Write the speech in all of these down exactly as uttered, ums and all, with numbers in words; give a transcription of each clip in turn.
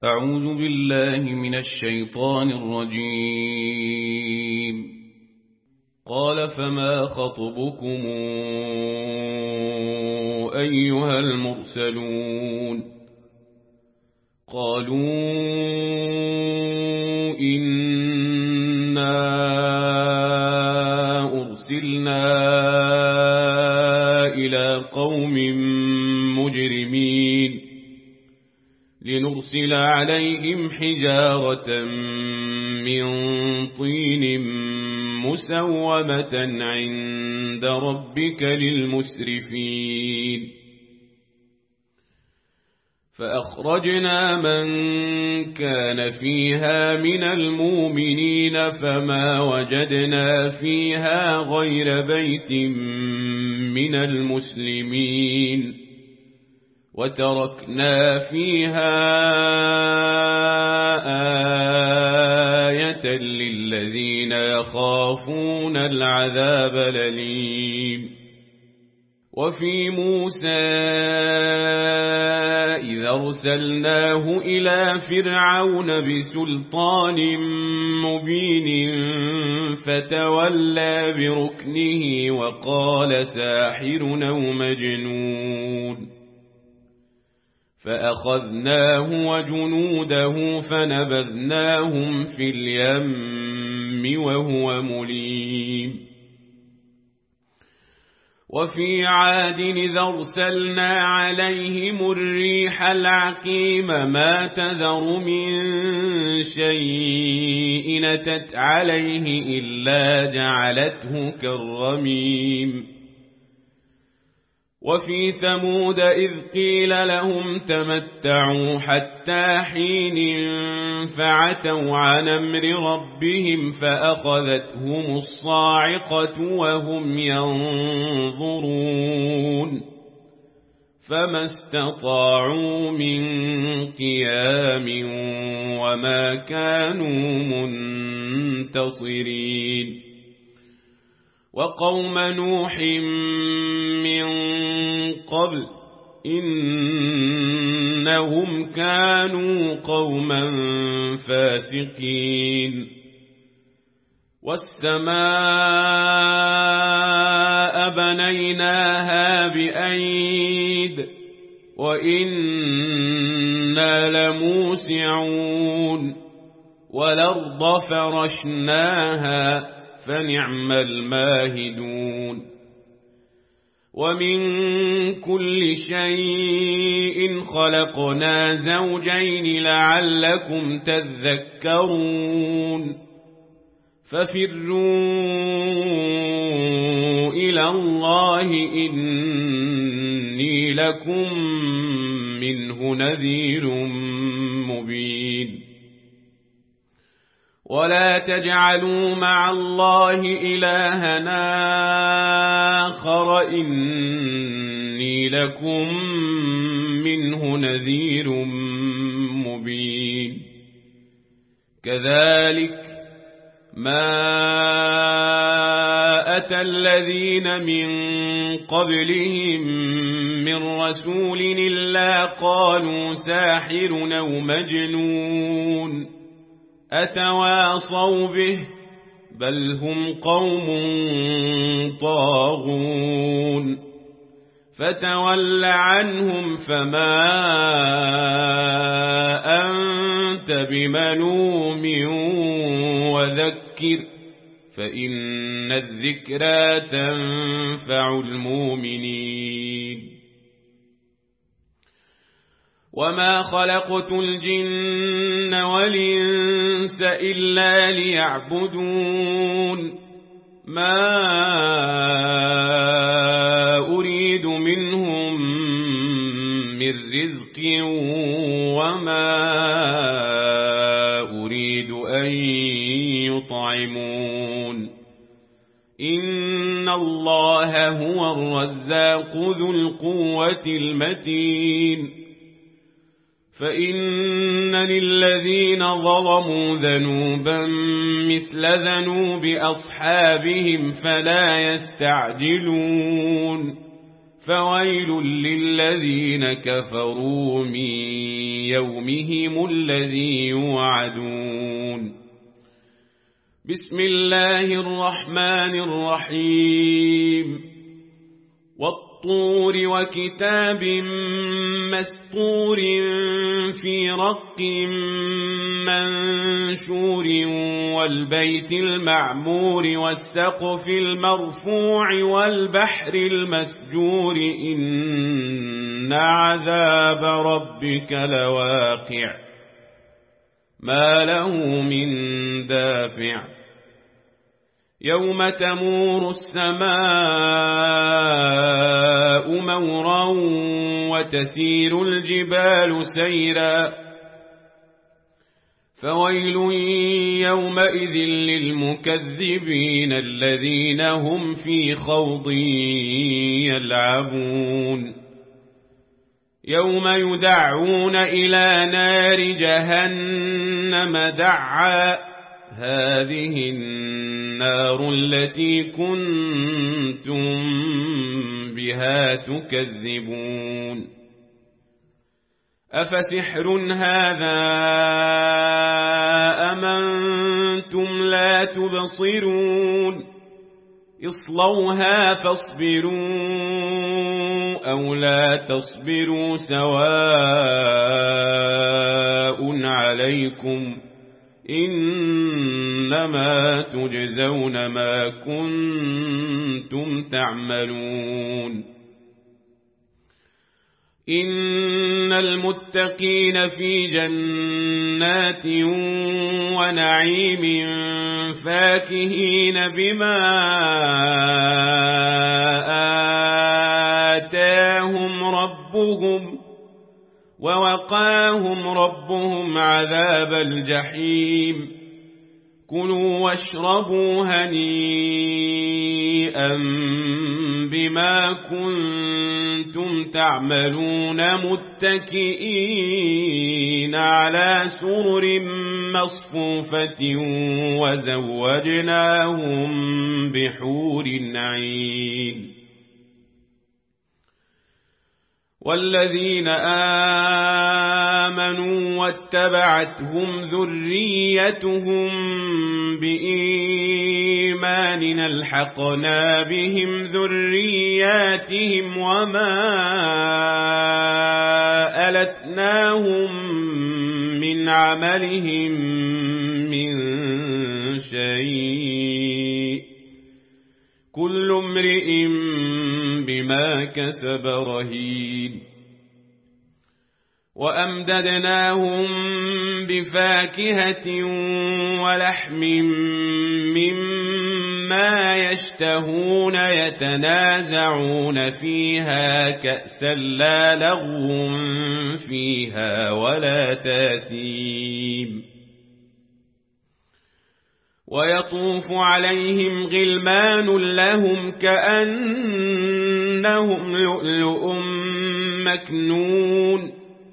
أعوذ بالله من الشيطان الرجيم. قال فما خطبكم أيها المرسلون؟ قالوا إنا أرسلنا إلى قوم مجرمين لنرسل عليهم حجارة من طين مسومة عند ربك للمسرفين. فأخرجنا من كان فيها من المؤمنين فما وجدنا فيها غير بيت من المسلمين وتركنا فيها آية للذين يخافون العذاب الأليم. وفي موسى إذا أرسلناه إلى فرعون بسلطان مبين فتولى بركنه وقال ساحر أو مجنون، فأخذناه وجنوده فنبذناهم في اليم وهو مليم. وفي عاد إذا أرسلنا عليهم الريح العقيم ما تذر من شيء أتت عليه إلا جعلته كالرميم. وفي ثمود إذ قيل لهم تمتعوا حتى حين فعتوا عن أمر ربهم فأخذتهم الصاعقة وهم ينظرون فما استطاعوا من قيام وما كانوا منتصرين. وقوم نوح من قبل إنهم كانوا قوما فاسقين. والسماء بنيناها بأيد وإنا لموسعون والأرض فرشناها فنعم الماهدون. ومن كل شيء خلقنا زوجين لعلكم تذكرون. ففروا إلى الله إني لكم منه نذير مبين. ولا تجعلوا مع الله إلهنا آخر إني لكم منه نذير مبين. كذلك ما أتى الذين من قبلهم من رسول إلا قالوا ساحر أو مجنون أتواصوا به بل هم قوم طاغون. فتول عنهم فما أنت بملوم وذكر فإن الذكرى تنفع المؤمنين. وما خلقت الجن والإنس إلا ليعبدون ما أريد منهم من رزق وما أريد أن يطعمون إن الله هو الرزاق ذو القوة المتين. فإن للذين ظلموا ذنوبا مثل ذنوب أصحابهم فلا يستعجلون فويل للذين كفروا من يومهم الذي يوعدون. بسم الله الرحمن الرحيم. والطور وكتاب مسطور في رق منشور والبيت المعمور والسقف المرفوع والبحر المسجور إن عذاب ربك لواقع ما له من دافع يوم تمور السماء مورا وتسير الجبال سيرا فويل يومئذ للمكذبين الذين هم في خوض يلعبون. يوم يدعون إلى نار جهنم دعا هذه النار التي كنتم بها تكذبون. أفسحر هذا أم أنتم لا تبصرون اصلوها فاصبروا أو لا تصبروا سواء عليكم إنما تجزون ما كنتم تعملون. إن المتقين في جنات ونعيم فاكهين بما آتاهم ربهم ووقاهم ربهم عذاب الجحيم. كلوا واشربوا هنيئا بما كنتم تعملون متكئين على سرر مصفوفة وزوجناهم بحور عين. والذين آمنوا واتبعتهم ذريتهم بإيمان ألحقنا بهم ذرياتهم وما ألتناهم من عملهم من شيء كل امرئ بما كسب رهين. وأمددناهم بفاكهة ولحم مما يشتهون يتنازعون فيها كأسا لا لغو فيها ولا تاثيم. ويطوف عليهم غلمان لهم كأنهم لؤلؤ مكنون.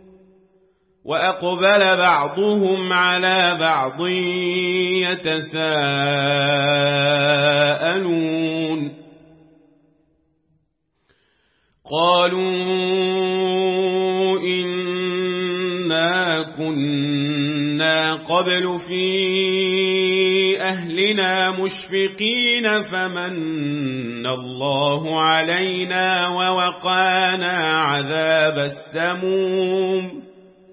وأقبل بعضهم على بعض يتساءلون قالوا إنا كنا قبل في أهلنا مشفقين فمن الله علينا ووقانا عذاب السموم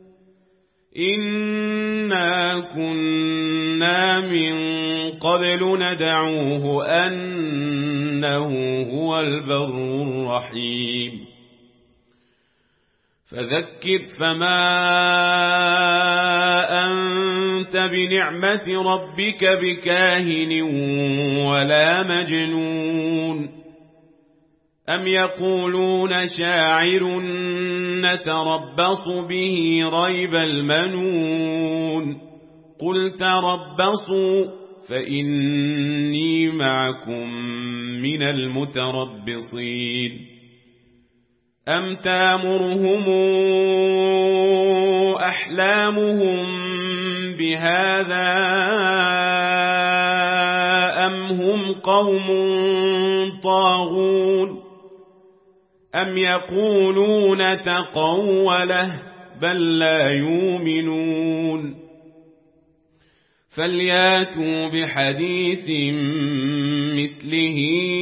إنا كنا من قبل ندعوه أنه هو البر الرحيم. فذكر فما أنت بنعمة ربك بكاهن ولا مجنون. أم يقولون شاعر نتربص به ريب المنون قل تربصوا فإني معكم من المتربصين. أم تامرهم أحلامهم بهذا أم هم قوم طاغون أم يقولون تقوله بل لا يؤمنون فلياتوا بحديث مثله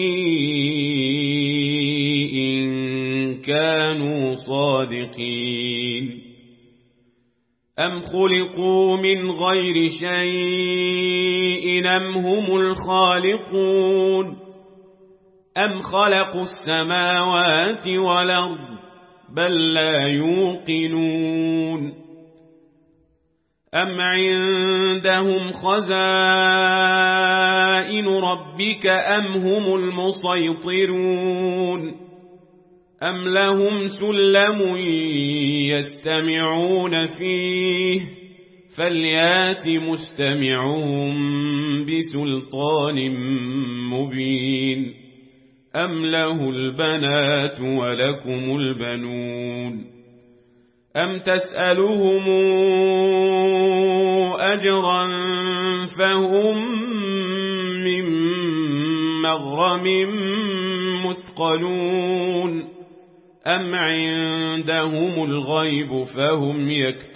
إن كانوا صادقين أم خلقوا من غير شيء أم هم الخالقون أم خلقوا السماوات والأرض بل لا يوقنون أم عندهم خزائن ربك أم هم المسيطرون أم لهم سلم يستمعون فيه فليات مستمعهم بسلطان مبين أم له البنات ولكم البنون أم تسألهم أجرا فهم من مغرم مثقلون أم عندهم الغيب فهم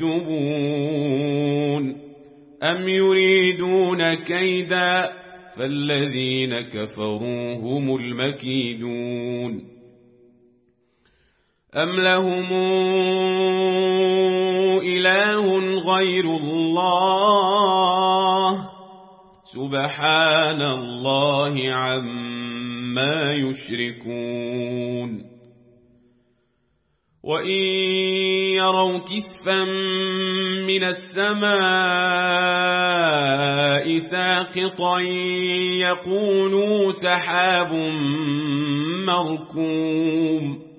يكتبون أم يريدون كيدا فالذين كفروا هم المكيدون أم لهم إله غير الله سبحان الله عما يشركون وإن يروا كسفا من السماء ساقطا يقولوا سحاب مركوم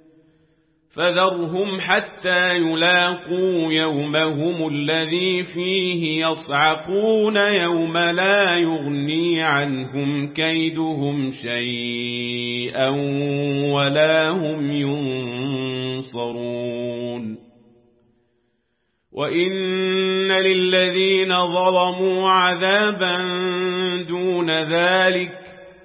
فذرهم حتى يلاقوا يومهم الذي فيه يصعقون يوم لا يغني عنهم كيدهم شيئا ولا هم ينصرون وإن للذين ظلموا عذابا دون ذلك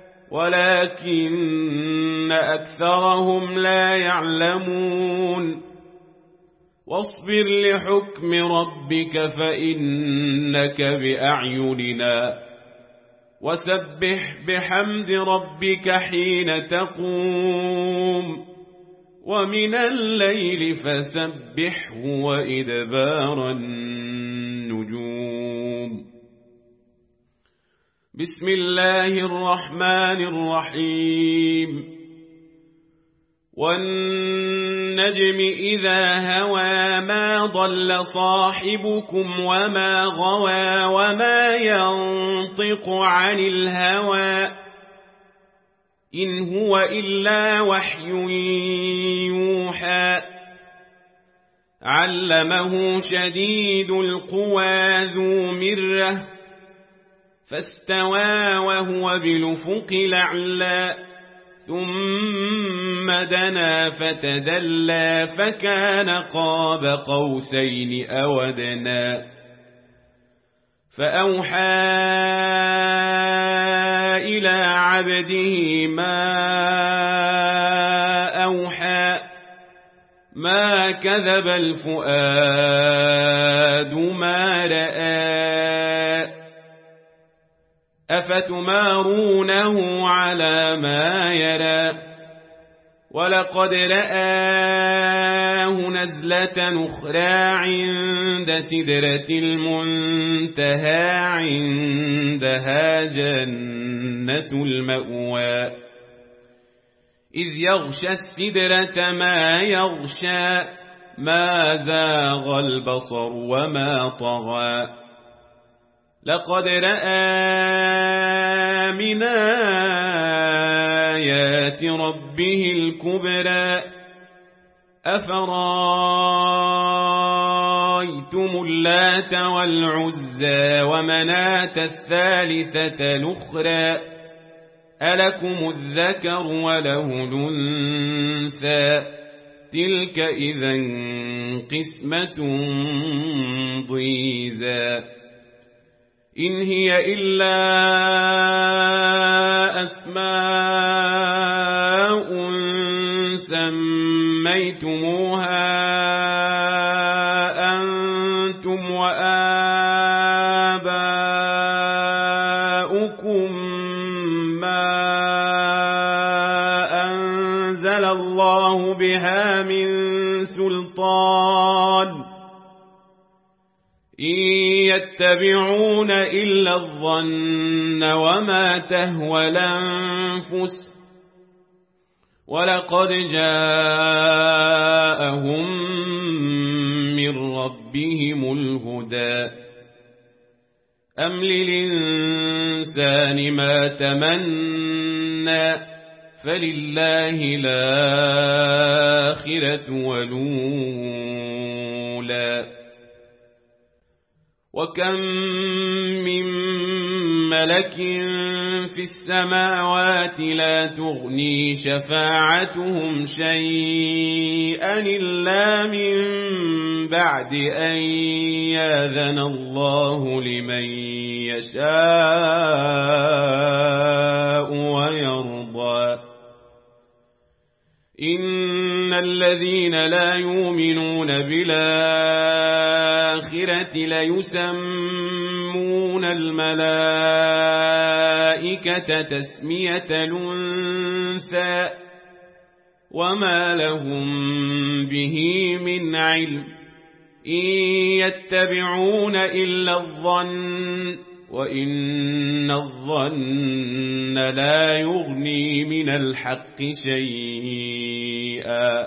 ولكن أكثرهم لا يعلمون واصبر لحكم ربك فإنك بأعيننا وسبح بحمد ربك حين تقوم ومن الليل فسبحه وإدبار النجوم بسم الله الرحمن الرحيم والنجم إذا هوى ما ضل صاحبكم وما غوى وما ينطق عن الهوى إن هو إلا وحي يوحى علمه شديد القوى ذو مرة فاستوى وهو بالأفق الأعلى ثم دنا فتدلى فكان قاب قوسين أو أدنى فأوحى إلى عبده ما أوحى ما كذب الفؤاد ما رأى أفتمارونه على ما يرى ولقد رآه نزلة أخرى عند سدرة المنتهى عندها جنة المأوى إذ يغشى السدرة ما يغشى ما زاغ البصر وما طغى لقد رأى من آيات ربه الكبرى أفرايتم اللات والعزى ومناة الثالثة الأخرى ألكم الذكر وله الأنثى تلك إذا قسمة ضيزى إن هي إلا أسماء سميتموها أنتم وآباؤكم ما أنزل الله بها من سلطان إن يتبعون إلا الظن وما تهوى الأنفس ولقد جاءهم من ربهم الهدى أم للإنسان ما تمنى فلله الآخرة والأولى وكم من ملك في السماوات لا تغني شفاعتهم شيئا إلا من بعد أن يأذن الله لمن يشاء ويرضى إن الذين لا يؤمنون بالآخرة ليسمون الملائكة تسمية الأنثى وما لهم به من علم إن يتبعون إلا الظن وإن الظن لا يغني من الحق شيئا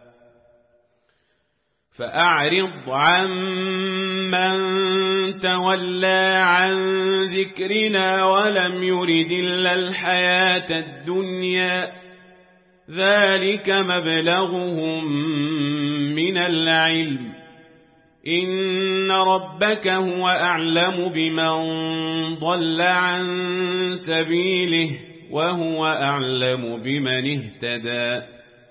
فأعرض عن من تولى عن ذكرنا ولم يرد إلا الحياة الدنيا ذلك مبلغهم من العلم إن ربك هو أعلم بمن ضل عن سبيله وهو أعلم بمن اهتدى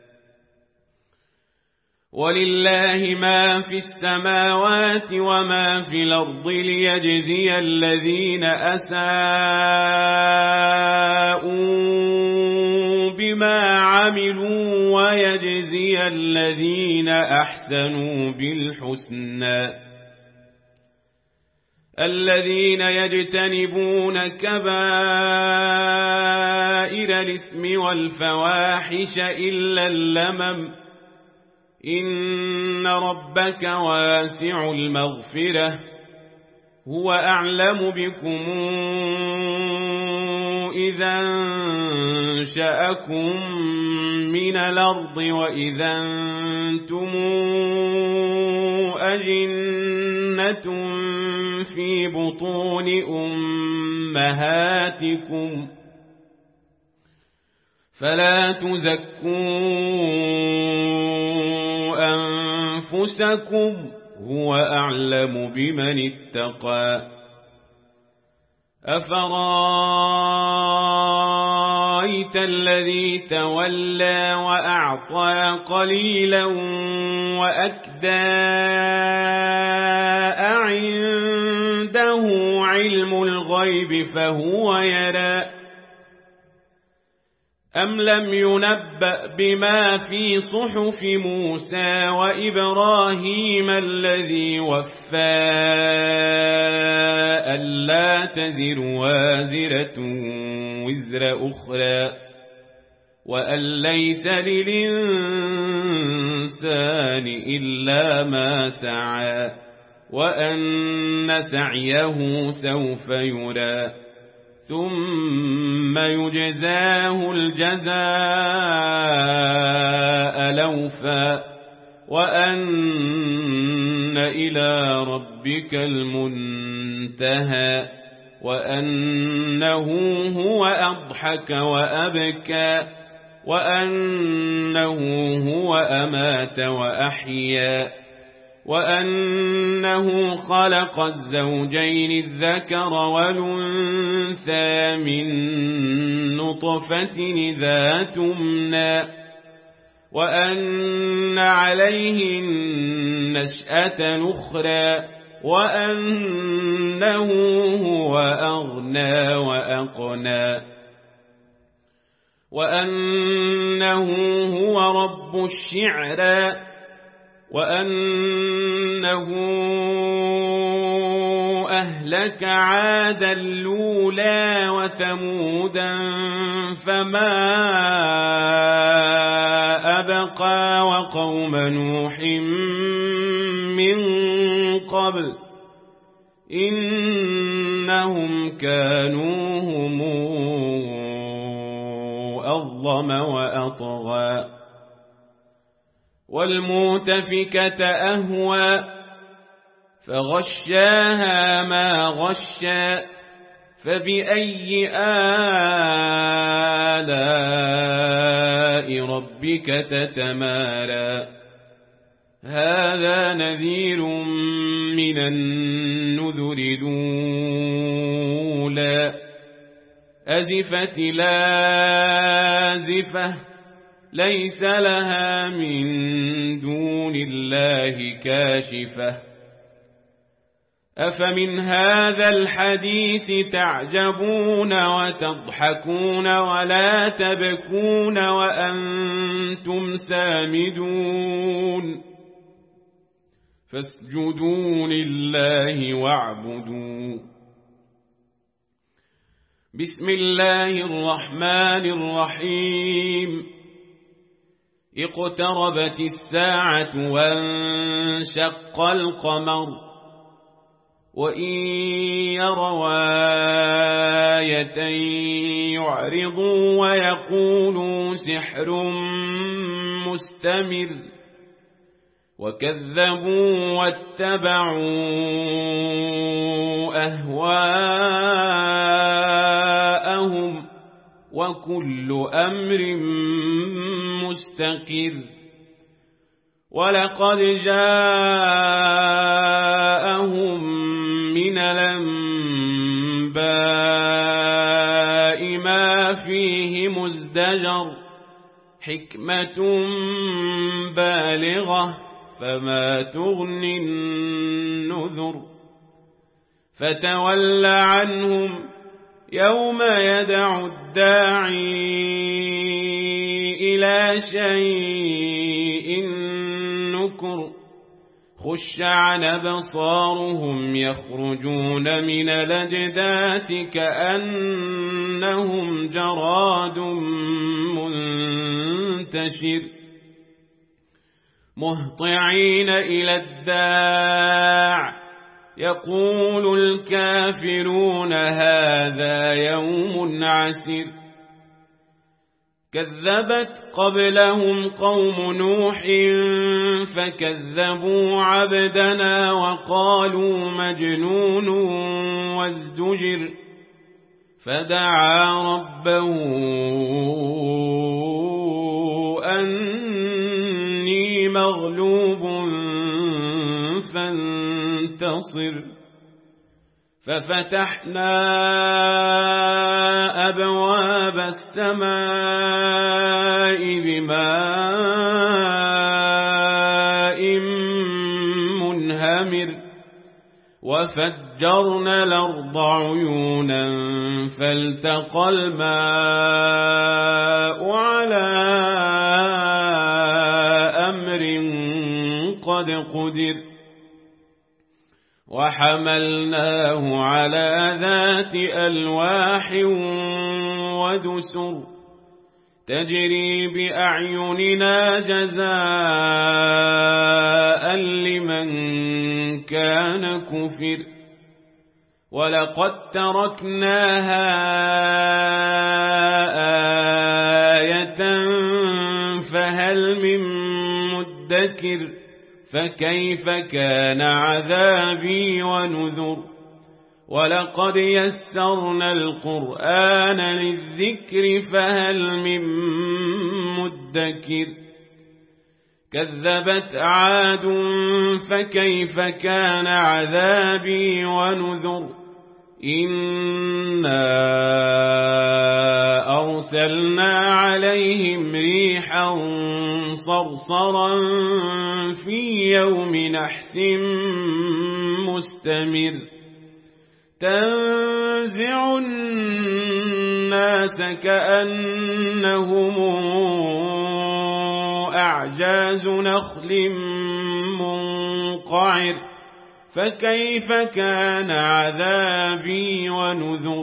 ولله ما في السماوات وما في الأرض ليجزي الذين أساءوا بما عملوا ويجزي الذين أحسنوا بالحسنى الذين يجتنبون كبائر الإثم والفواحش إلا اللمم إن ربك واسع المغفرة هو أعلم بكم إذا انشأكم من الأرض وإذا أنتم أجنة في بطون أمهاتكم فلا تزكوا أنفسكم هو أعلم بمن اتقى أفرأيت الذي تولى وأعطى قليلا وأكدى أعنده علم الغيب فهو يرى أم لم ينبأ بما في صحف موسى وإبراهيم الذي وفى ألا تزر وازرة وزر أخرى وأن ليس للإنسان إلا ما سعى وأن سعيه سوف يرى ثم يجزاه الجزاء الأوفى وأن إلى ربك المنتهى وأنه هو أضحك وأبكى وأنه هو أمات وأحيا وأنه خلق الزوجين الذكر والأنثى من نطفة إذا تمنى وأن عليه النشأة الأخرى وأنه هو أغنى وأقنى وأنه هو رب الشعرى وأنه أهلك عادا الأولى وثمودا فما أبقى وقوم نوح من قبل إنهم كانوا هم أظلم وأطغى والمؤتفكة أهوى فغشاها ما غشى فبأي آلاء ربك تتمارى هذا نذير من النذر الأولى أزفت لازفة ليس لها من دون الله كاشفة أفمن هذا الحديث تعجبون وتضحكون ولا تبكون وأنتم سامدون فاسجدوا لله واعبدوا بسم الله الرحمن الرحيم اقتربت الساعة وانشق القمر وإن يروا آية يعرضوا ويقولوا سحر مستمر وكذبوا واتبعوا أهواءهم وكل أمر مستقر ولقد جاءهم من الأنباء ما فيه مزدجر حكمة بالغة فما تغني النذر فتول عنهم يوم يدعو الداعي إلى شيء نكر خش عن أبصارهم يخرجون من الأجداث كأنهم جراد منتشر مهطعين إلى الداع يقول الكافرون هذا يوم عسر كذبت قبلهم قوم نوح فكذبوا عبدنا وقالوا مجنون وازدجر فدعا ربه أني مغلوب فانتصر ففتحنا أبواب السماء بماء منهمر وفجرنا الأرض عيونا فالتقى الماء على أمر قد قدر وحملناه على ذات ألواح ودسر تجري بأعيننا جزاء لمن كان كفر ولقد تركناها آية فهل من مدكر فكيف كان عذابي ونذر ولقد يسرنا القرآن للذكر فهل من مدكر كذبت عاد فكيف كان عذابي ونذر إنا أرسلنا عليهم ريحا صرصرا في يوم نحس مستمر تنزع الناس كأنهم أعجاز نخل قعر فكيف كان عذابي ونذر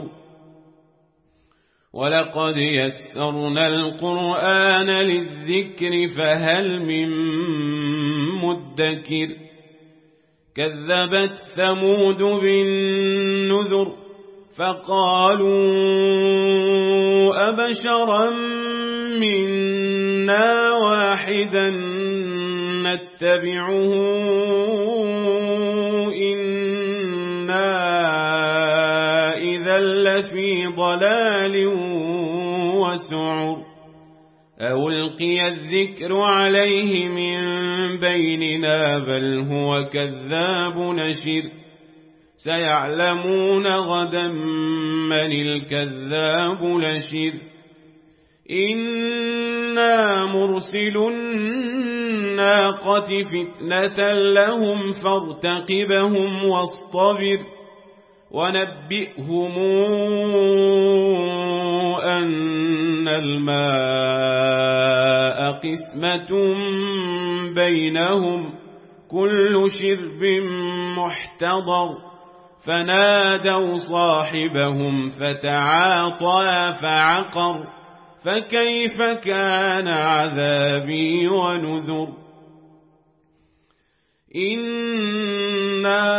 ولقد يسرنا القرآن للذكر فهل من مدكر كذبت ثمود بالنذر فقالوا أبشرا منا واحدا نتبعه إنا إذا لفي ضلال وسعر ألقي الذكر عليه من بيننا بل هو كذاب نشر سيعلمون غدا من الكذاب نشر إنا مرسل الناقة فتنة لهم فارتقبهم واصطبر ونبئهم أن الماء قسمة بينهم كل شرب محتضر فنادوا صاحبهم فتعاطى فعقر فكيف كان عذابي ونذر إنا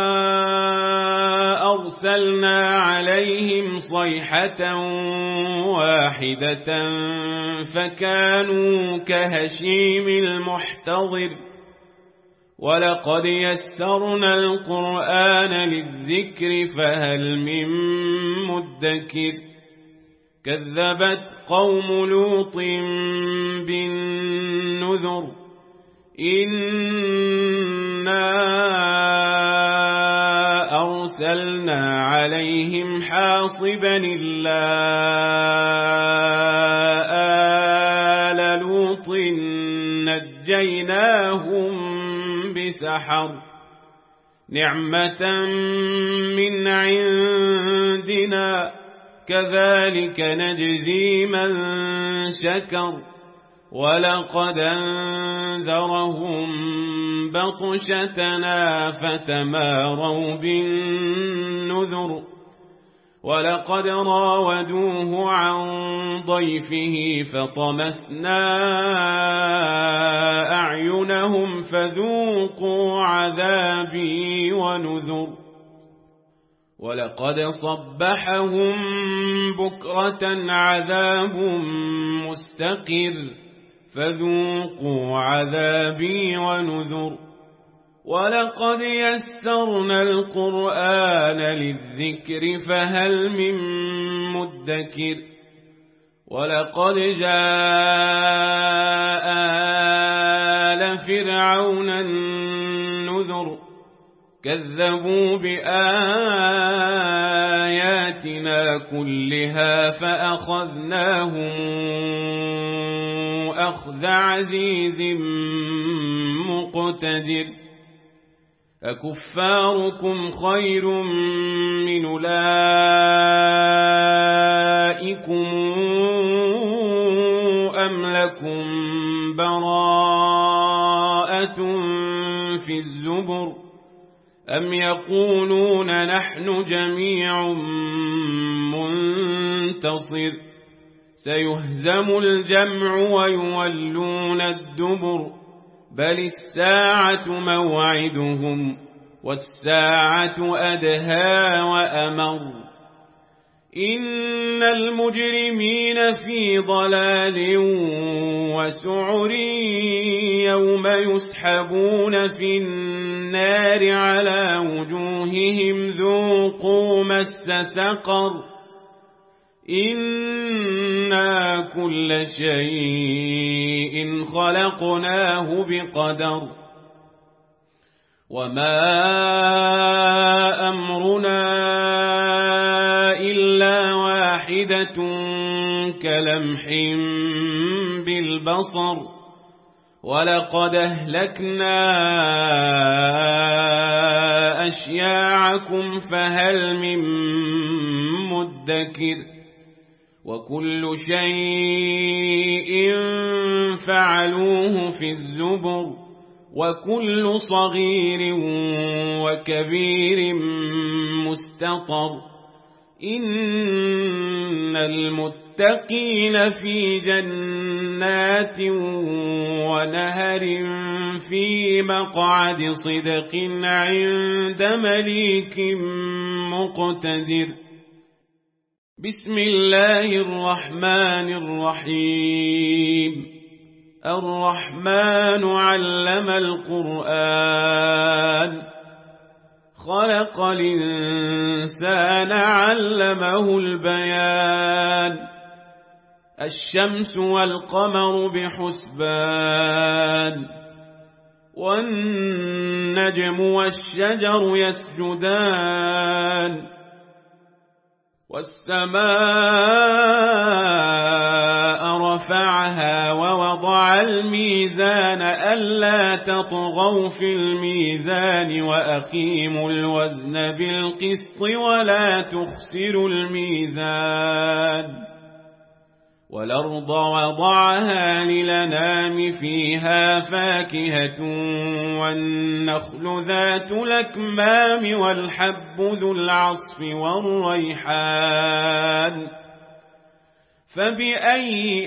أرسلنا عليهم صيحة واحدة فكانوا كهشيم المحتضر ولقد يسرنا القرآن للذكر فهل من مدكر كذبت قوم لوط بالنذر إنا أرسلنا عليهم حاصبا إلا آل لوط نجيناهم بسحر نعمة من عندنا كذلك نجزي من شكر ولقد أنذرهم بطشتنا فتماروا بالنذر ولقد راودوه عن ضيفه فطمسنا أعينهم فذوقوا عذابي ونذر ولقد صبحهم بكرة عذاب مستقر فذوقوا عذابي ونذر ولقد يسرنا القرآن للذكر فهل من مدكر ولقد جاء آل فرعون النذر كذبوا بآياتنا كلها فأخذناهم أخذ عزيز مقتدر أكفاركم خير من أولئكم أم لكم براءة في الزبر أم يقولون نحن جميع منتصر سيهزم الجمع ويولون الدبر بل الساعة موعدهم والساعة أدهى وأمر إن المجرمين في ضلال وسعر يوم يسحبون في النار على وجوههم ذوقوا مس سقر إنا كل شيء خلقناه بقدر وما أمرنا إلا واحدة كلمح بالبصر ولقد أهلكنا أشياعكم فهل من مدكر وكل شيء فعلوه في الزبر وكل صغير وكبير مستطر إن المتقين في جنات ونهر في مقعد صدق عند مليك مقتدر. بسم الله الرحمن الرحيم. الرحمن علم القرآن خلق الإنسان علمه البيان الشمس والقمر بحسبان والنجم والشجر يسجدان والسماء رفعها ووضع الميزان ألا تطغوا في الميزان وأقيموا الوزن بالقسط ولا تخسروا الميزان والأرض وضعها للأنام فيها فاكهة والنخل ذات الأكمام والحب ذو العصف والريحان فبأي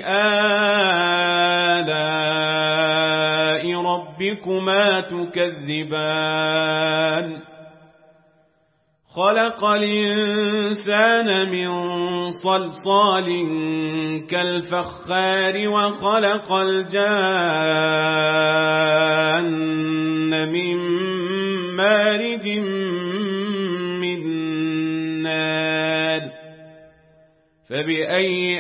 آلاء ربكما تكذبان خلق الإنسان من صلصال كالفخار وخلق الجان من مارج من نار فبأي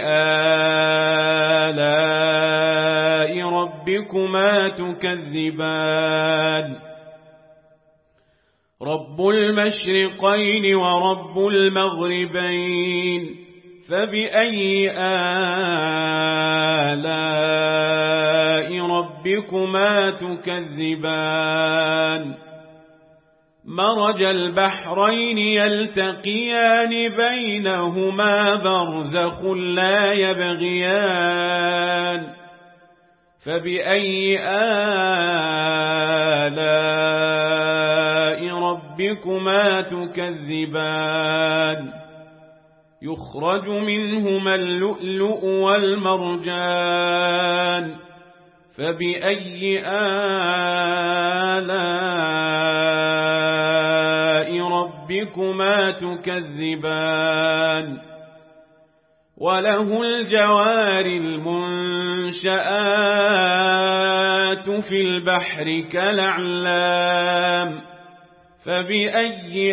آلاء ربكما تكذبان رب المشرقين ورب المغربين فبأي آلاء ربكما تكذبان مرج البحرين يلتقيان بينهما برزخ لا يبغيان فبأي آلاء ربكما تكذبان يخرج منهما اللؤلؤ والمرجان فبأي آلاء ربكما تكذبان وله الجوار المنشآت في البحر كالأعلام فبأي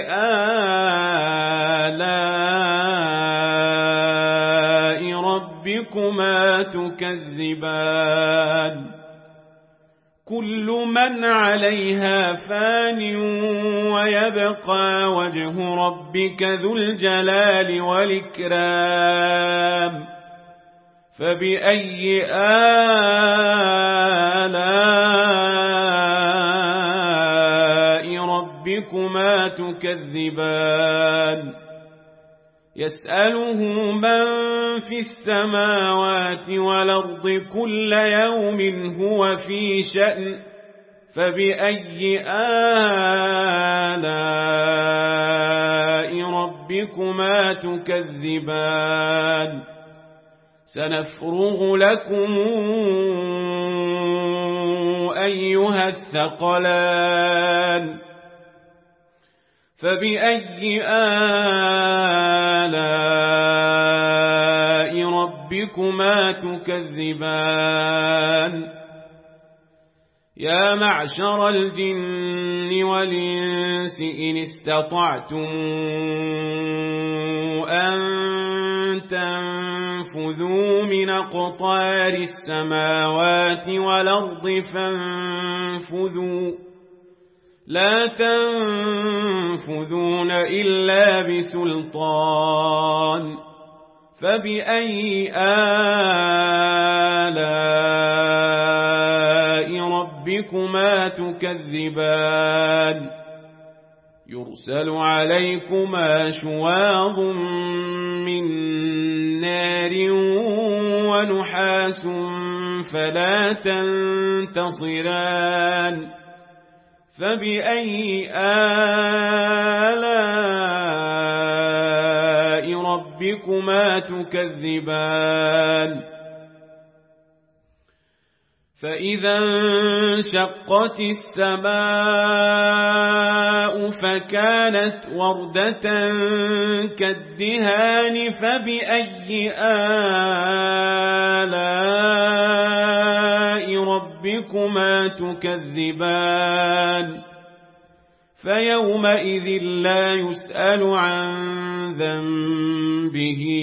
آلاء ربكما تكذبان كل من عليها فان ويبقى وجه ربك ذو الجلال والإكرام فبأي آلاء ربكما تكذبان يسأله من في السماوات والأرض كل يوم هو في شأن فبأي آلاء ربكما تكذبان سنفرغ لكم أيها الثقلان فبأي آلاء ربكما تكذبان يا معشر الجن والإنس إن استطعتم أن تنفذوا من أقطار السماوات والأرض فانفذوا لا تنفذون إلا بسلطان فبأي آلاء ربكما تكذبان يرسل عليكما شواظ من نار ونحاس فلا تنتصران فبأي آلاء ربكما تكذبان فإذا انشقت السماء فكانت وردة كالدهان فبأي آلاء ربكما تكذبان فيومئذ لا يسأل عن ذنبه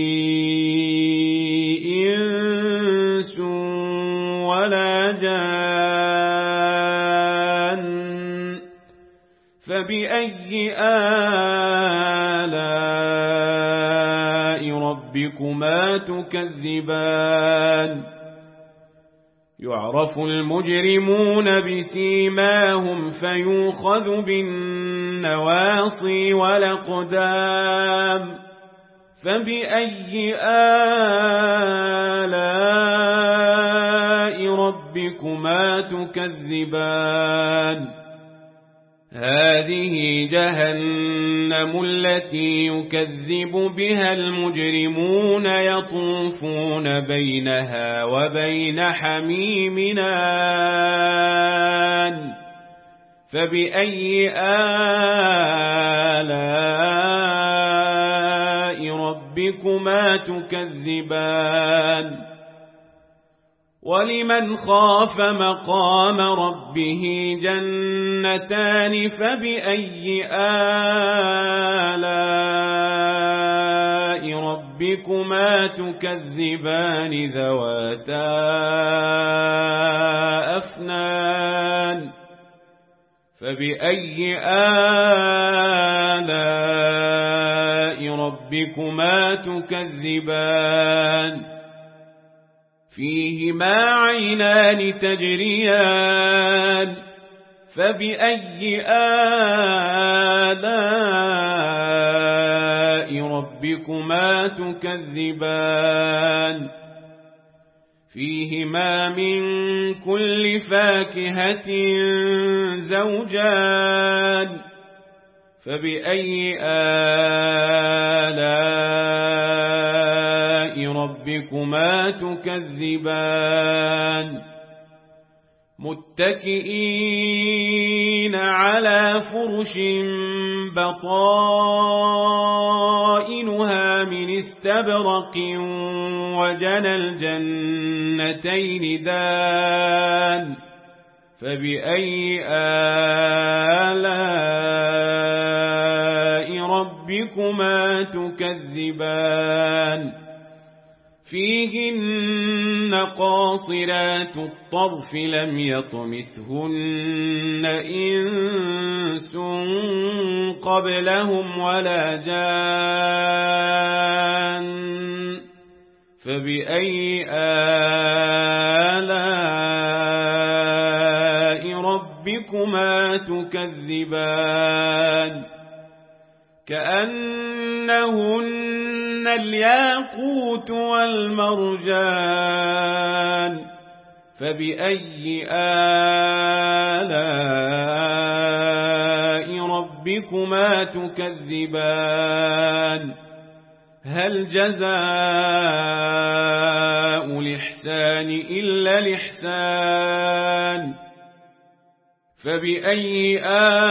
إنس ولا جان فبأي آلاء ربكما تكذبان يعرف المجرمون بسيماهم فيوخذ بالنواصي والأقدام فبأي آلاء ربكما تكذبان هذه جهنم التي يكذب بها المجرمون يطوفون بينها وبين حميم آن فبأي آلاء ربكما تكذبان ولمن خاف مقام ربه جنتان فبأي آلاء ربكما تكذبان ذواتا أفنان فبأي آلاء ربكما تكذبان فيهما عينان تجريان فبأي آلاء ربكما تكذبان فيهما من كل فاكهة زوجان فبأي آلاء ربكما تكذبان متكئين على فرش بطائنها من استبرق وجنى الجنتين دان فبأي آلاء ربكما تكذبان فيهن قاصرات الطرف لم يطمثهن إنس قبلهم ولا جان فبأي آلاء ربكما تكذبان كأنهن الياقوت والمرجان فبأي آلاء ربكما تكذبان هل جزاء الإحسان إلا الإحسان فبأي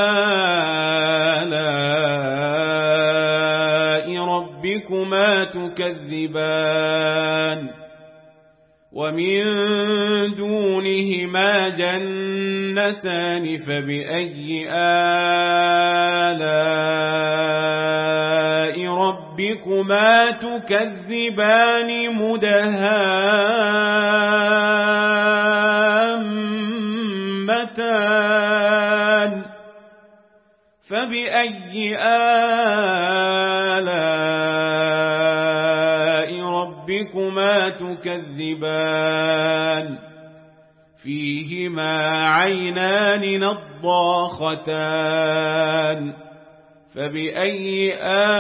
آلاء ربكما تكذبان ومن دونهما جنتان فبأي آلاء ربكما تكذبان مدهامتان فبأي آلاء ربكما تكذبان فيهما عينان نضاختان فبأي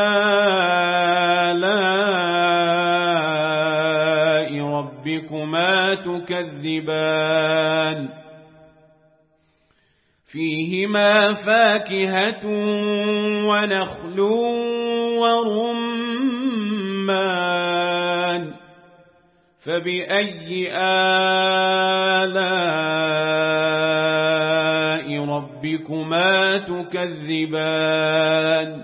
آلاء ربكما تكذبان فيهما فاكهة ونخل ورمان فبأي آلاء ربكما تكذبان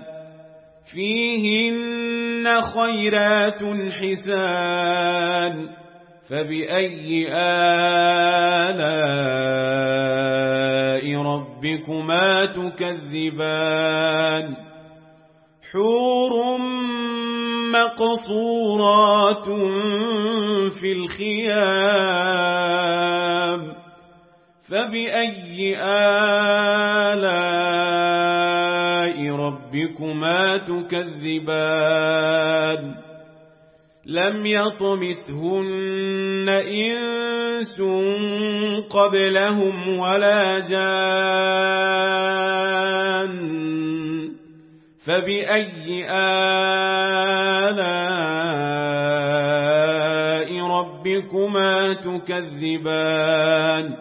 فيهن خيرات حسان فبأي آلاء ربكما تكذبان حور مقصورات في الخيام فبأي آلاء ربكما تكذبان لم يطمثهن إنس قبلهم ولا جان فبأي آلاء ربكما تكذبان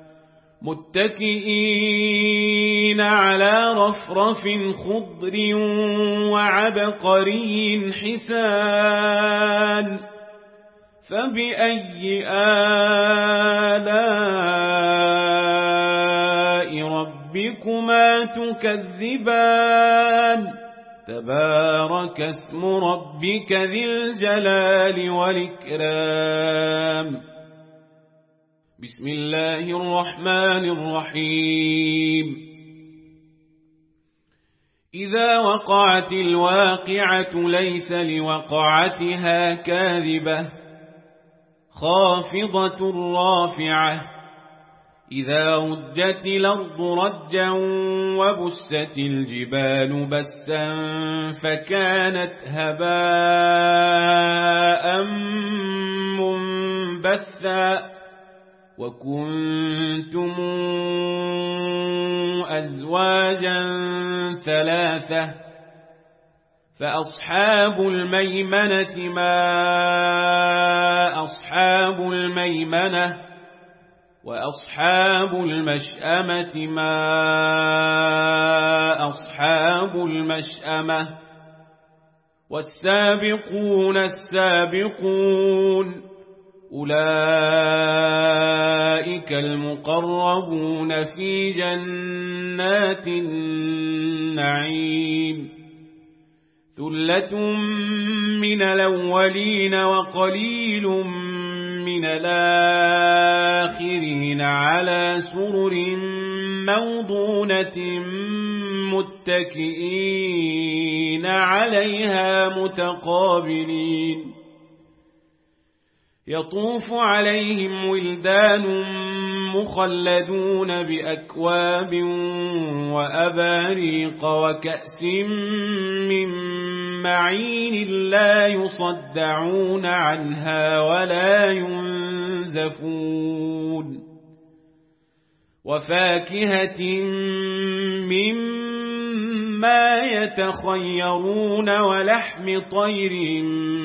متكئين على رفرف خضر وعبقري حسان فبأي آلاء ربكما تكذبان تبارك اسم ربك ذي الجلال والإكرام بسم الله الرحمن الرحيم إذا وقعت الواقعة ليس لوقعتها كاذبة خافضة رافعة إذا رجت الأرض رجا وبست الجبال بسا فكانت هباء منبثا وكنتم أزواجا ثلاثة فأصحاب الميمنة ما أصحاب الميمنة وأصحاب المشأمة ما أصحاب المشأمة والسابقون السابقون أولئك المقربون في جنات النعيم ثلة من الأولين وقليل من الآخرين على سرر موضونة متكئين عليها متقابلين يطوف عليهم ولدان مخلدون بأكواب وأباريق وكأس من معين لا يصدعون عنها ولا ينزفون وفاكهة مما يتخيرون ولحم طير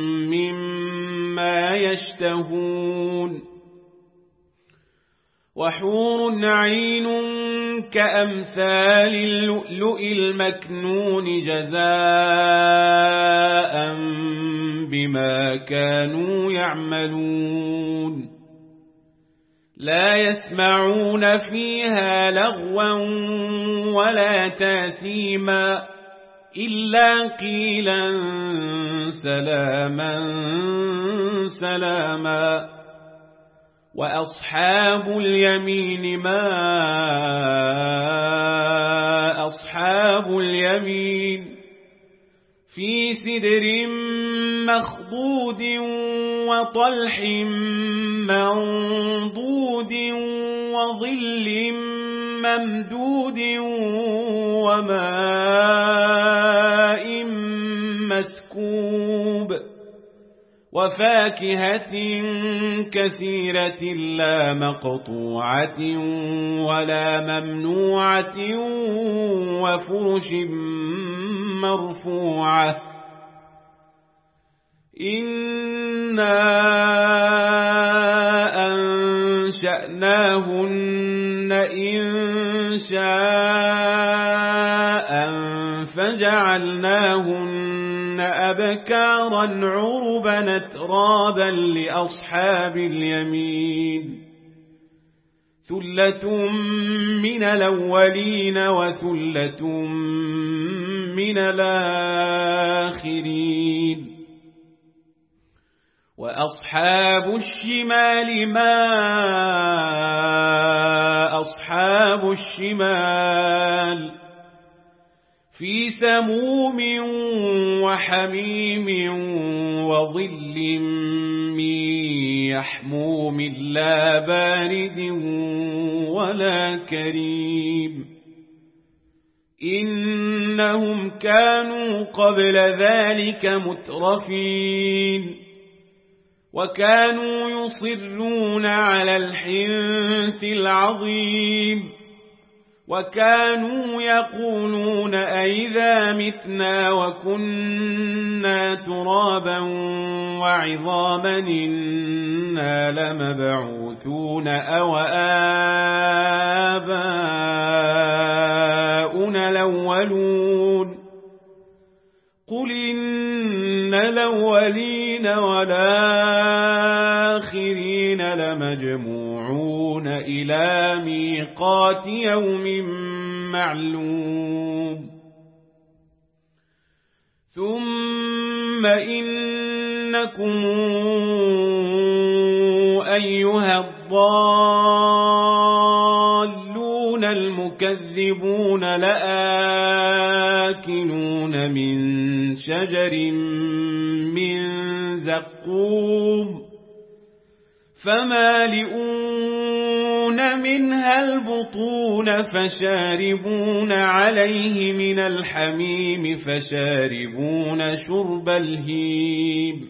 مما يشتهون وحور عين كأمثال اللؤلؤ المكنون جزاء بما كانوا يعملون لا يسمعون فيها لغوا ولا تاثيما إلا قيلا سلاما سلاما وأصحاب اليمين ما أصحاب اليمين في سدر مخضود وطلح منضود وظل ممدود وماء مسكوب وفاكهة كثيرة لا مقطوعة ولا ممنوعة وفرش مرفوعة إنا أنشأناهن إن نشاء فجعلناهن أبكارا عربا أترابا لأصحاب اليمين ثلة من الأولين وثلة من الآخرين وأصحاب الشمال ما أصحاب الشمال في سموم وحميم وظل من يحموم لا بارد ولا كريم إنهم كانوا قبل ذلك مترفين وكانوا يصرون على الحنث العظيم وكانوا يقولون أئذا متنا وكنا ترابا وعظاما إنا لمبعوثون أو آباؤنا الأولون قل إن الأولين والآخرين لمجموعون إلى ميقات يوم معلوم ثم إنكم أيها الضالون المكذبون لآكلون من شجر من زقوم فمالئون منها البطون فشاربون عليه من الحميم فشاربون شرب الهيم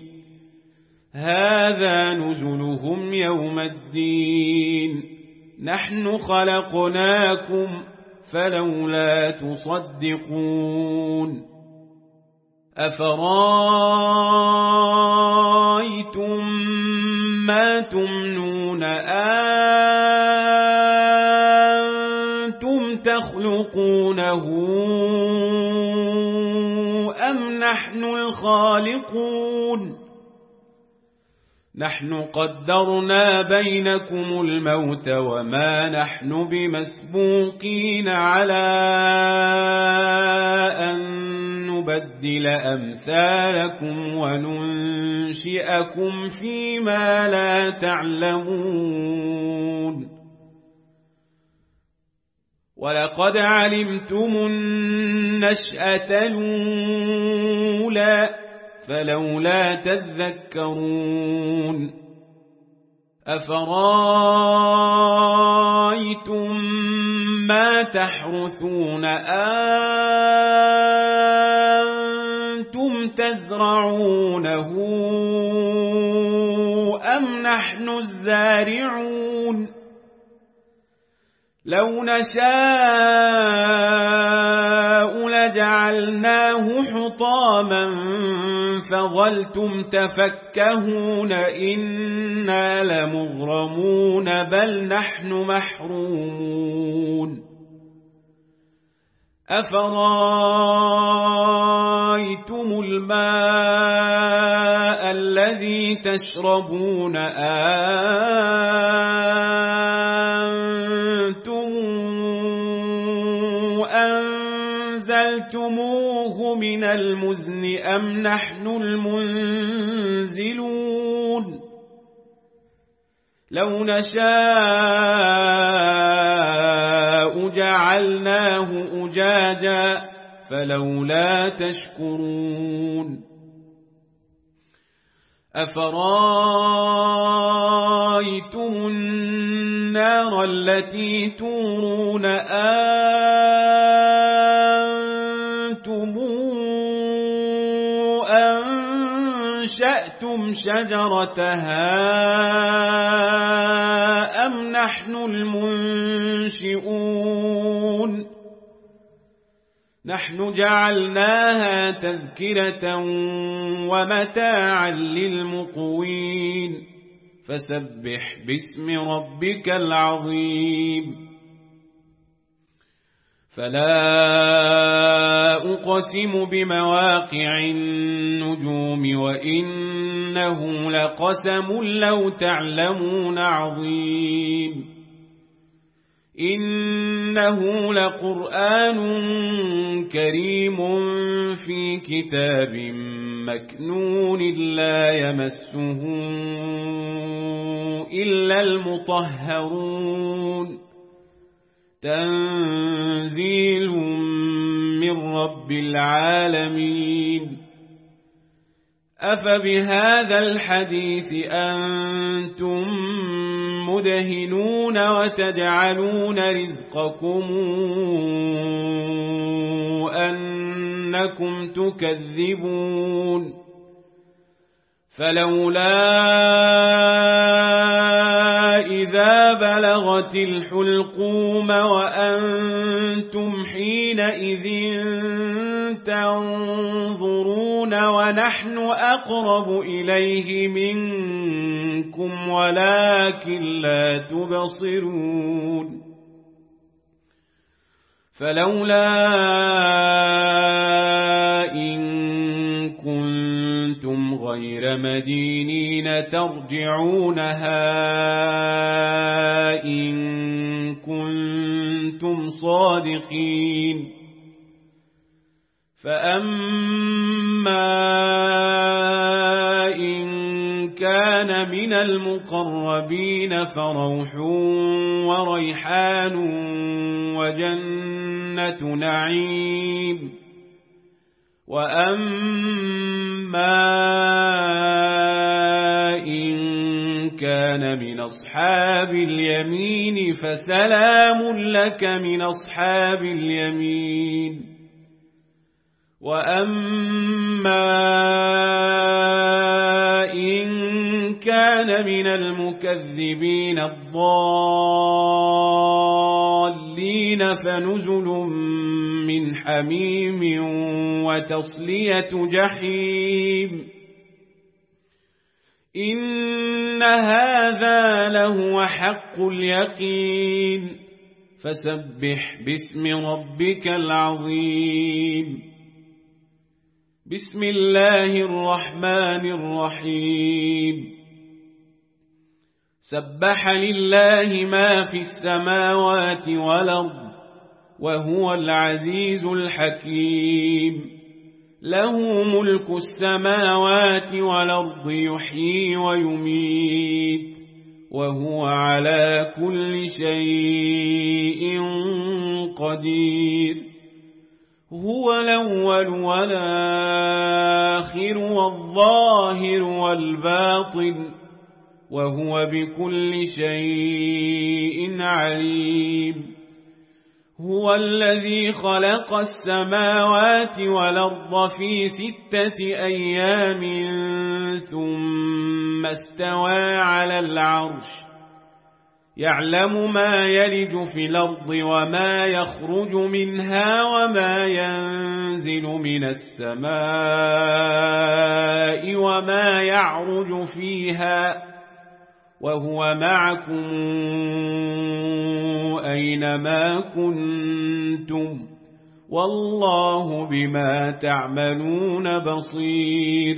هذا نزلهم يوم الدين نحن خلقناكم فلولا تصدقون أفرأيتم ما تمنون أنتم تخلقونه أم نحن الخالقون نحن قدرنا بينكم الموت وما نحن بمسبوقين على أن نبدل أمثالكم وننشئكم فيما لا تعلمون ولقد علمتم النشأة الأولى فلولا تذكرون أفرأيتم ما تحرثون أنتم تزرعونه أم نحن الزارعون لو نشاء لجعلناه حطاما فظلتم تفكهون إنا لمغرمون بل نحن محرومون أفرأيتم الماء الذي تشربون أنتم أنزلتموه من المزن أم نحن المنزلون لو نشاء جعلناه أجاجا فلولا تشكرون أفرأيتم النار التي تورون أنتم أنشأتم شجرتها أم نحن المنشئون نحن جعلناها تذكرة ومتاعا للمقوين فسبح باسم ربك العظيم فلا أقسم بمواقع النجوم وإنه لقسم لو تعلمون عظيم إنه لقرآن كريم في كتاب مكنون لا يمسه إلا المطهرون تنزيل من رب العالمين أفبهذا الحديث أنتم مدهنون وتجعلون رزقكم أنكم تكذبون فلولا إذا بلغت الحلقوم وأنتم حينئذ تنظرون ونحن أقرب إليه منكم ولكن لا تبصرون فلولا إن كنتم غير مدينين ترجعونها إن كنتم صادقين فأما إن كان من المقربين فروح وريحان وجنة نعيم وأما إن كان من أصحاب اليمين فسلام لك من أصحاب اليمين وأما إن كان من المكذبين الضالين فنزل من حميم وتصلية جحيم إن هذا لهو حق اليقين فسبح باسم ربك العظيم بسم الله الرحمن الرحيم سبح لله ما في السماوات والأرض وهو العزيز الحكيم له ملك السماوات والأرض يحيي ويميت وهو على كل شيء قدير هو الأول والآخر والظاهر والباطن وهو بكل شيء عليم هو الذي خلق السماوات والأرض في ستة أيام ثم استوى على العرش يعلم ما يلج في الأرض وما يخرج منها وما ينزل من السماء وما يعرج فيها وهو معكم أينما كنتم والله بما تعملون بصير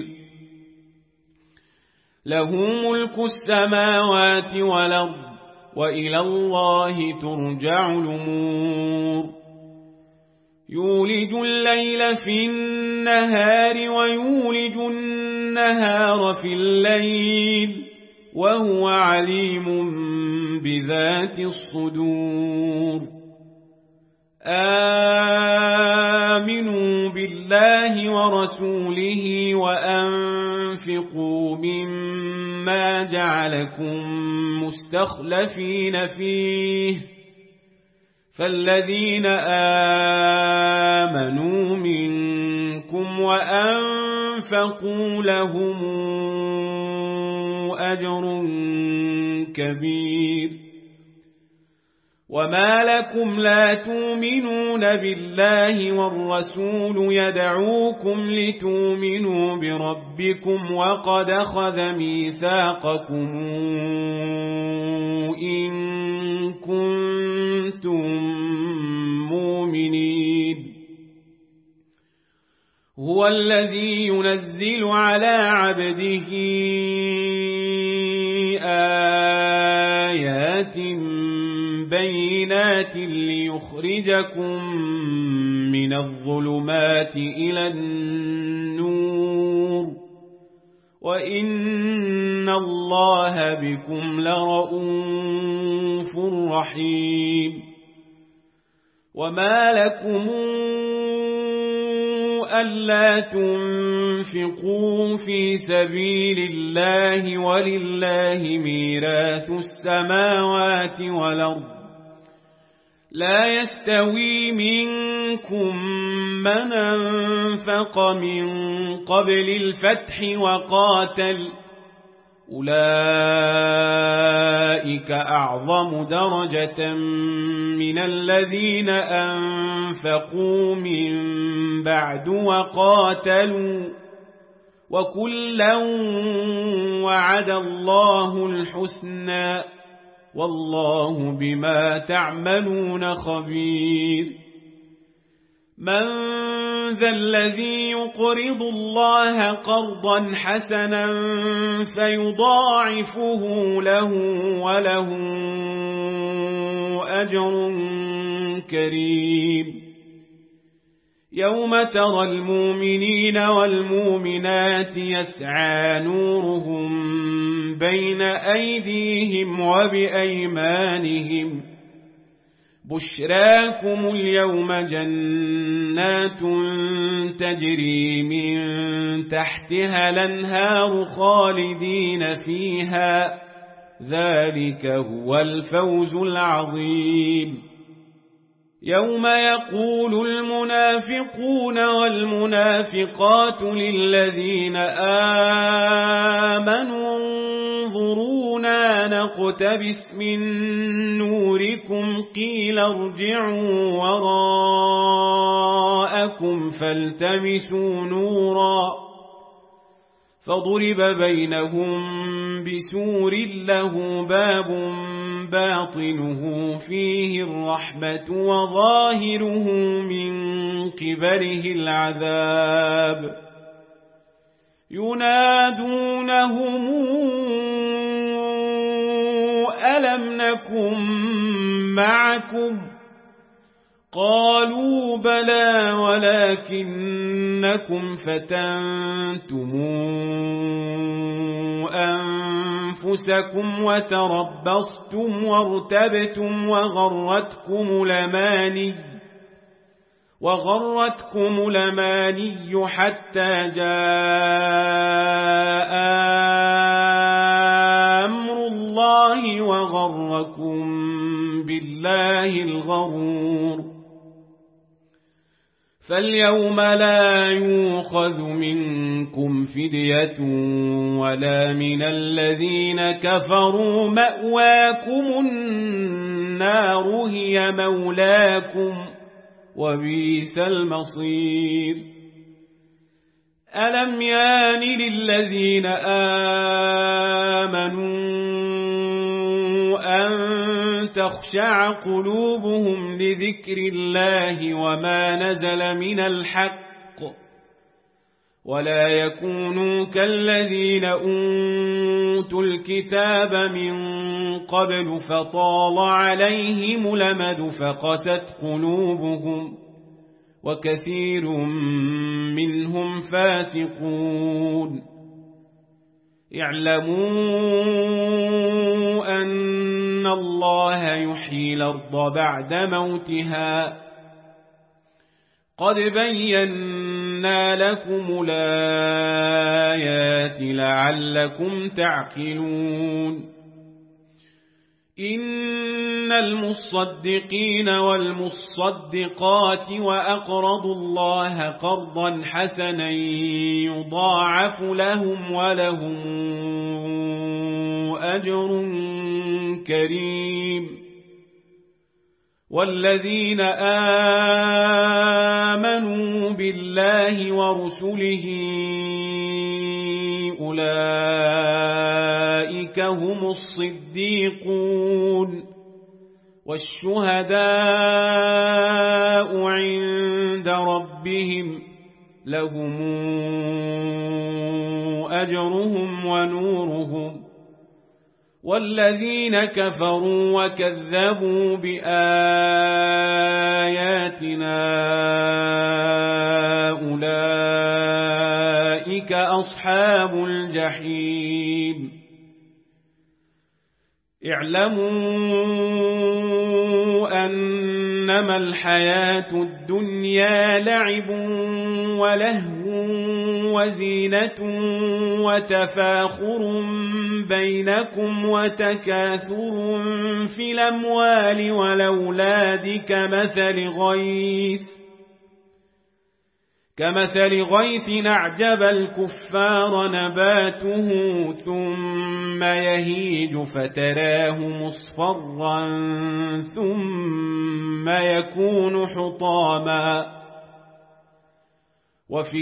له ملك السماوات والأرض وإلى الله ترجع الأمور يولج الليل في النهار ويولج النهار في الليل وهو عليم بذات الصدور آمنوا بالله ورسوله وأنفقوا مما جعلكم مستخلفين فيه فالذين آمنوا منكم وأنفقوا لهم أجر كبير وما لكم لا تؤمنون بالله والرسول يدعوكم لتؤمنوا بربكم وقد أخذ ميثاقكم إن كنتم مؤمنين المؤمنين هو الذي ينزل على عبده آيات بينات ليخرجكم من الظلمات إلى النور وإن الله بكم لرؤوف رحيم وما لكم ألا تنفقوا في سبيل الله ولله ميراث السماوات والأرض لا يستوي منكم من أنفق من قبل الفتح وقاتل أولئك أعظم درجة من الذين أنفقوا من بعد وقاتلوا وكلا وعد الله الحسنى والله بما تعملون خبير من ذا الذي يقرض الله قرضا حسنا فيضاعفه له وله أجر كريم يوم ترى المؤمنين والمؤمنات يسعى نورهم بين أيديهم وبأيمانهم بشراكم اليوم جنات تجري من تحتها الأنهار خالدين فيها ذلك هو الفوز العظيم يوم يقول المنافقون والمنافقات للذين آمنوا انظرونا نقتبس من نوركم قيل ارجعوا وراءكم فالتمسوا نورا فضرب بينهم بسور له باب باطنه فيه الرحمة وظاهره من قبله العذاب ينادونهم ألم نكن معكم قالوا بلى ولكنكم فتنتم أنفسكم وتربصتم وارتبتم وغرتكم الأماني وغرتكم الأماني حتى جاء أمر الله وغركم بالله الغرور فاليوم لا يؤخذ منكم فدية ولا من الذين كفروا مأواكم النار هي مولاكم وبئس المصير ألم يان للذين آمنوا أن تخشع قلوبهم لذكر الله وما نزل من الحق ولا يكونوا كالذين أوتوا الكتاب من قبل فطال عليهم الأمد فقست قلوبهم وكثير منهم فاسقون اعلموا أن الله يحيي الأرض بعد موتها قد بينا لكم الآيات لعلكم تعقلون إن المصدقين والمصدقات وأقرضوا الله قرضا حسنا يضاعف لهم ولهم أجر كريم والذين آمنوا بالله ورسله أولئك هم الصديقون والشهداء عند ربهم لهم أجرهم ونورهم والذين كفروا وكذبوا بآياتنا أولئك أصحاب الجحيم اعلموا أنما الحياة الدنيا لعب ولهو وزينة وتفاخر بينكم وتكاثر في الأموال والأولاد كمثل غيث كمثل غيث أعجب الكفار نباته ثم يهيج فتراه مصفرا ثم يكون حطاما وفي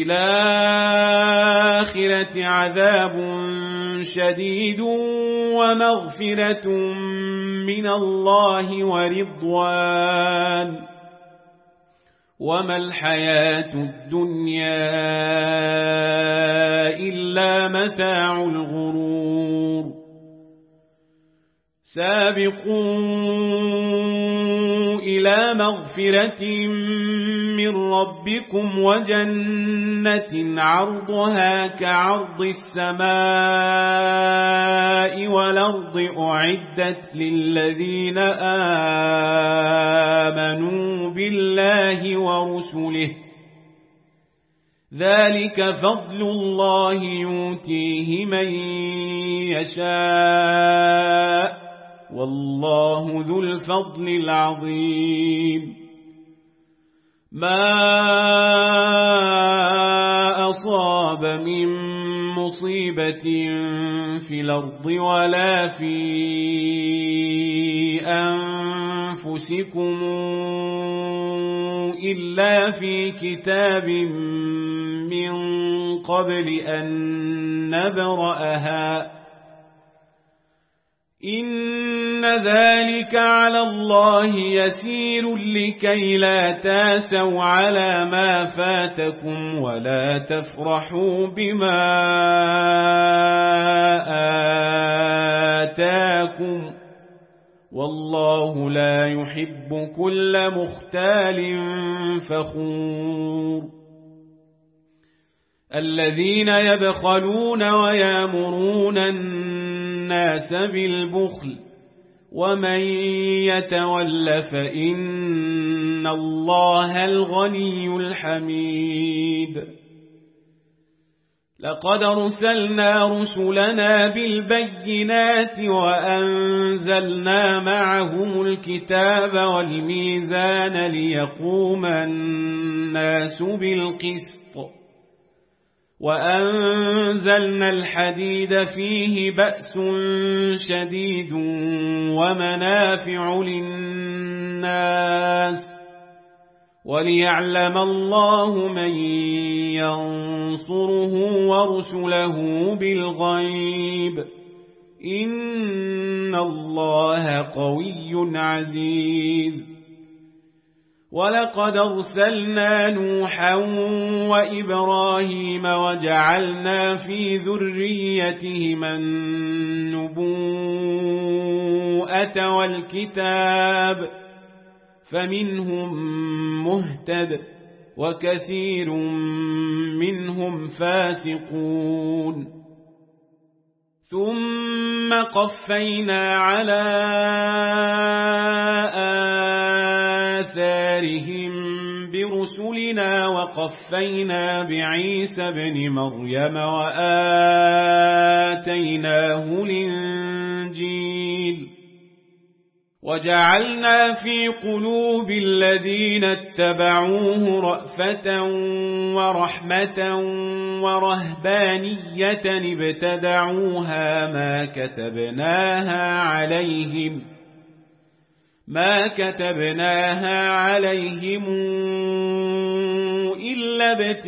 الآخرة عذاب شديد ومغفرة من الله ورضوان وما الحياة الدنيا إلا متاع الغرور سابقوا إلى مغفرة من ربكم وجنة عرضها كعرض السماء والأرض أعدت للذين آمنوا بالله ورسله ذلك فضل الله يؤتيه من يشاء والله ذو الفضل العظيم ما أصاب من مصيبة في الأرض ولا في أنفسكم إلا في كتاب من قبل أن نبرأها إن ذلك على الله يسير لكي لا تاسوا على ما فاتكم ولا تفرحوا بما آتاكم والله لا يحب كل مختال فخور الذين يبخلون ويامرون الناس بالبخل ومن يتول فإن الله الغني الحميد لقد أرسلنا رسلنا بالبينات وأنزلنا معهم الكتاب والميزان ليقوم الناس بالقسط وأنزلنا الحديد فيه بأس شديد ومنافع للناس وليعلم الله من ينصره ورسله بالغيب إن الله قوي عزيز ولقد أرسلنا نوحا وإبراهيم وجعلنا في ذريتهما النبوءة والكتاب فمنهم مهتد وكثير منهم فاسقون ثم قفينا على آثارهم برسلنا وقفينا بعيسى ابن مريم وآتيناه الإنجيل وجعلنا في قلوب الذين اتبعوه رأفة ورحمة ورهبانية ابتدعوها ما كتبناها عليهم ما كتبناها عليهم إلا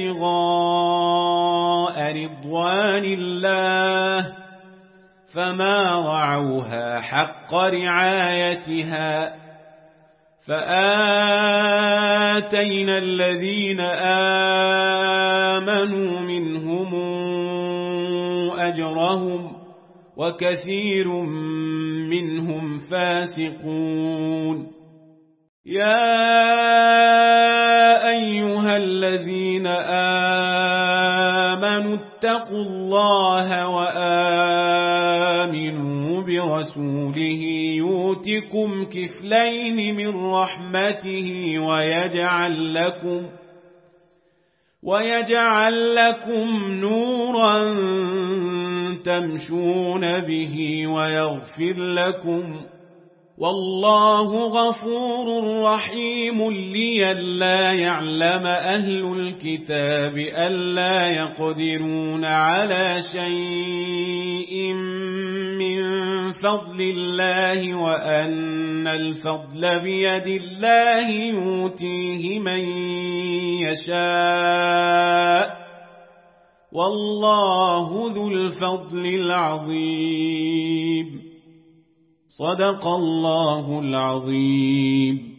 ابتغاء رضوان الله فما رعوها حق رعايتها فآتينا الذين آمنوا منهم أجرهم وكثير منهم فاسقون. يا أيها الذين آمنوا اتقوا الله وآمنوا برسوله يؤتكم كفلين من رحمته ويجعل لكم ويجعل لكم نورا تمشون به ويغفر لكم والله غفور رحيم. لئلا يعلم أهل الكتاب ألا يقدرون على شيء من فضل الله وأن الفضل بيد الله يؤتيه من يشاء والله ذو الفضل العظيم. صدق الله العظيم.